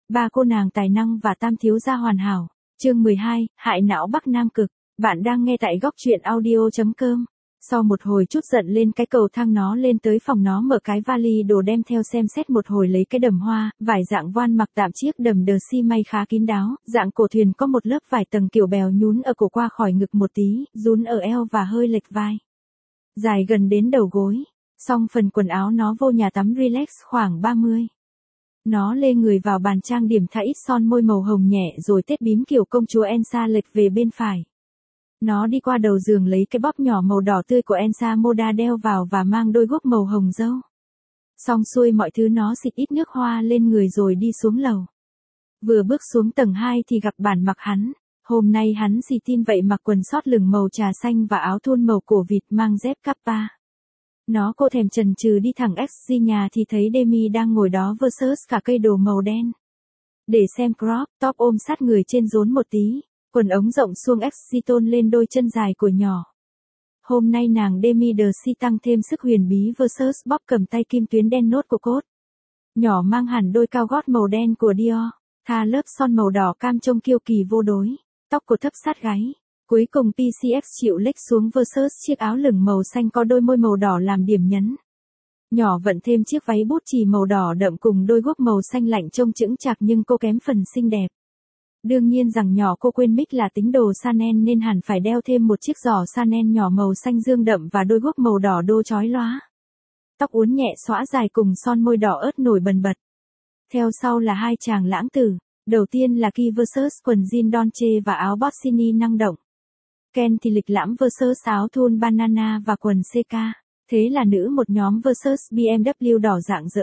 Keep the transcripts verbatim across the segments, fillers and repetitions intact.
Ba cô nàng tài năng và tam thiếu gia hoàn hảo. Chương mười hai, hại não Bắc Nam Cực. Bạn đang nghe tại góc truyện audio chấm com. Sau một hồi chút giận lên cái cầu thang nó lên tới phòng nó mở cái vali đồ đem theo xem xét một hồi lấy cái đầm hoa, vải dạng voan mặc tạm chiếc đầm đờ si may khá kín đáo, dạng cổ thuyền có một lớp vải tầng kiểu bèo nhún ở cổ qua khỏi ngực một tí, rún ở eo và hơi lệch vai. Dài gần đến đầu gối, xong phần quần áo nó vô nhà tắm relax khoảng ba mươi. Nó lê người vào bàn trang điểm thả ít son môi màu hồng nhẹ rồi tết bím kiểu công chúa Elsa lệch về bên phải. Nó đi qua đầu giường lấy cái bóp nhỏ màu đỏ tươi của Elsa Moda đeo vào và mang đôi guốc màu hồng dâu. Xong xuôi mọi thứ nó xịt ít nước hoa lên người rồi đi xuống lầu. Vừa bước xuống tầng hai thì gặp bản mặc hắn. Hôm nay hắn xì tin vậy mặc quần sót lửng màu trà xanh và áo thun màu cổ vịt mang dép Kappa. Nó cô thèm chần chừ đi thẳng ích giê nhà thì thấy Demi đang ngồi đó versus cả cây đồ màu đen. Để xem crop top ôm sát người trên rốn một tí, quần ống rộng suông ích giê tôn lên đôi chân dài của nhỏ. Hôm nay nàng Demi đờ si tăng thêm sức huyền bí versus bóp cầm tay kim tuyến đen nốt của cốt. Nhỏ mang hẳn đôi cao gót màu đen của Dior, tha lớp son màu đỏ cam trông kiêu kỳ vô đối, tóc của thấp sát gáy. Cuối cùng pê xê ích chịu lệch xuống versus chiếc áo lửng màu xanh có đôi môi màu đỏ làm điểm nhấn. Nhỏ vận thêm chiếc váy bút chì màu đỏ đậm cùng đôi guốc màu xanh lạnh trông chững chạc nhưng cô kém phần xinh đẹp. Đương nhiên rằng nhỏ cô quên mic là tính đồ Chanel nên hẳn phải đeo thêm một chiếc giỏ Chanel nhỏ màu xanh dương đậm và đôi guốc màu đỏ đô chói lóa. Tóc uốn nhẹ xõa dài cùng son môi đỏ ớt nổi bần bật. Theo sau là hai chàng lãng tử, đầu tiên là Ki versus quần jean Dolce và áo Bossini năng động. Ken thì lịch lãm versus áo thun banana và quần xê ca, thế là nữ một nhóm versus bê em vê đỏ rạng rỡ.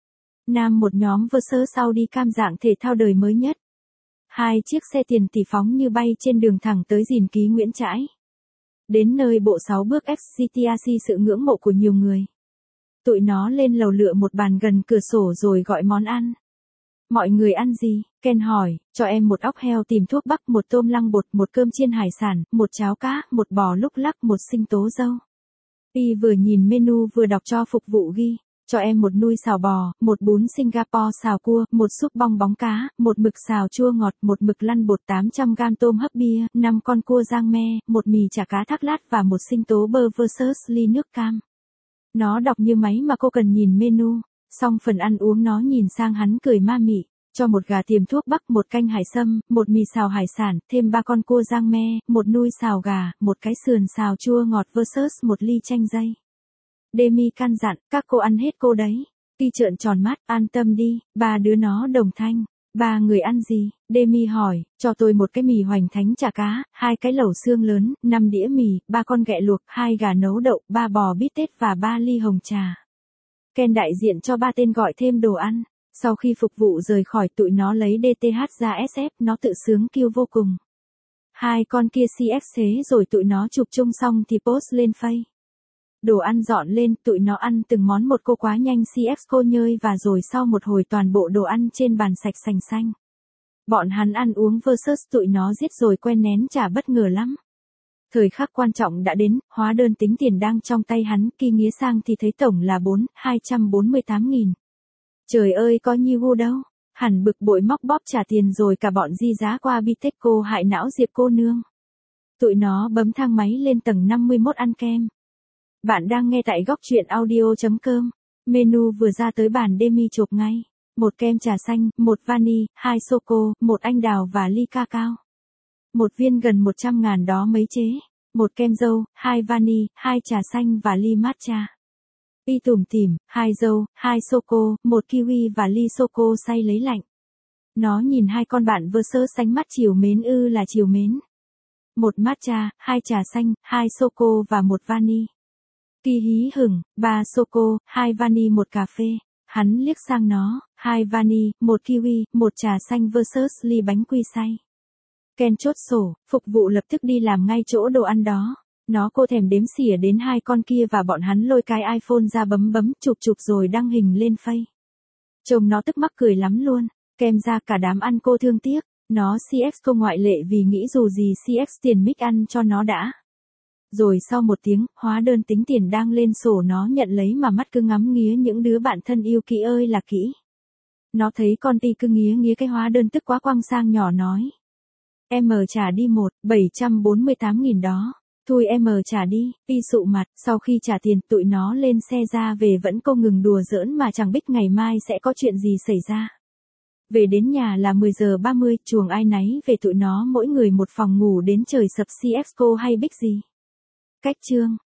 Nam một nhóm versus Audi cam dạng thể thao đời mới nhất. Hai chiếc xe tiền tỷ phóng như bay trên đường thẳng tới Dìn Ký Nguyễn Trãi. Đến nơi bộ sáu bước ép giê tê rờ xê sự ngưỡng mộ của nhiều người. Tụi nó lên lầu lựa một bàn gần cửa sổ rồi gọi món ăn. Mọi người ăn gì? Ken hỏi, cho em một óc heo tìm thuốc bắc, một tôm lăng bột, một cơm chiên hải sản, một cháo cá, một bò lúc lắc, một sinh tố dâu. Y vừa nhìn menu vừa đọc cho phục vụ ghi, cho em một nui xào bò, một bún Singapore xào cua, một súp bong bóng cá, một mực xào chua ngọt, một mực lăn bột tám trăm gam tôm hấp bia, năm con cua rang me, một mì chả cá thác lát và một sinh tố bơ versus ly nước cam. Nó đọc như máy mà cô cần nhìn menu. Xong phần ăn uống nó nhìn sang hắn cười ma mị, cho một gà tiềm thuốc bắc, một canh hải sâm, một mì xào hải sản, thêm ba con cua rang me, một nui xào gà, một cái sườn xào chua ngọt versus một ly chanh dây. Demi căn dặn, các cô ăn hết cô đấy. Khi trợn tròn mắt, an tâm đi, ba đứa nó đồng thanh. Ba người ăn gì? Demi hỏi, cho tôi một cái mì hoành thánh chả cá, hai cái lẩu xương lớn, năm đĩa mì, ba con ghẹ luộc, hai gà nấu đậu, ba bò bít tết và ba ly hồng trà. Ken đại diện cho ba tên gọi thêm đồ ăn. Sau khi phục vụ rời khỏi tụi nó lấy đê tê hát ra ét ép, nó tự sướng kêu vô cùng. Hai con kia xê ích thế rồi tụi nó chụp chung xong thì post lên Face. Đồ ăn dọn lên, tụi nó ăn từng món một cô quá nhanh xê ích cô nhơi và rồi sau một hồi toàn bộ đồ ăn trên bàn sạch sành xanh. Bọn hắn ăn uống versus tụi nó giết rồi quen nén chả bất ngờ lắm. Thời khắc quan trọng đã đến, hóa đơn tính tiền đang trong tay hắn, khi nghía sang thì thấy tổng là bốn, hai trăm bốn mươi tám nghìn. Trời ơi có nhiêu gu đâu, hẳn bực bội móc bóp trả tiền rồi cả bọn di giá qua Bitexco hại não Diệp cô nương. Tụi nó bấm thang máy lên tầng năm mươi mốt ăn kem. Bạn đang nghe tại góc truyện audio chấm com. Menu vừa ra tới bàn Demi chộp ngay. Một kem trà xanh, một vani, hai sô-cô, một anh đào và ly ca cao. Một viên gần một trăm ngàn đó mấy chế. Một kem dâu, hai vani, hai trà xanh và ly matcha. Y tủm tỉm, hai dâu, hai sô-cô, một kiwi và ly sô-cô xay lấy lạnh. Nó nhìn hai con bạn versus sánh mắt chiều mến ư là chiều mến. Một matcha, hai trà xanh, hai sô-cô và một vani. Kỳ hí hửng, ba sô-cô, hai vani một cà phê. Hắn liếc sang nó, hai vani, một kiwi, một trà xanh versus ly bánh quy xay. Ken chốt sổ, phục vụ lập tức đi làm ngay chỗ đồ ăn đó. Nó cô thèm đếm xỉa đến hai con kia và bọn hắn lôi cái iPhone ra bấm bấm chụp chụp rồi đăng hình lên Face. Trông nó tức mắc cười lắm luôn, kem ra cả đám ăn cô thương tiếc, nó xê ích cô ngoại lệ vì nghĩ dù gì xê ích tiền mic ăn cho nó đã. Rồi sau một tiếng, hóa đơn tính tiền đang lên sổ nó nhận lấy mà mắt cứ ngắm nghía những đứa bạn thân yêu kỹ ơi là kỹ. Nó thấy con Ti cứ nghía nghía cái hóa đơn tức quá quăng sang nhỏ nói. Em trả đi một, bảy trăm bốn mươi tám nghìn đó. Thôi em trả đi, Ti sụ mặt, sau khi trả tiền tụi nó lên xe ra về vẫn không ngừng đùa giỡn mà chẳng biết ngày mai sẽ có chuyện gì xảy ra. Về đến nhà là mười giờ ba mươi, chuồng ai nấy về tụi nó mỗi người một phòng ngủ đến trời sập xê ét giê ô hay Big gì. Cách chương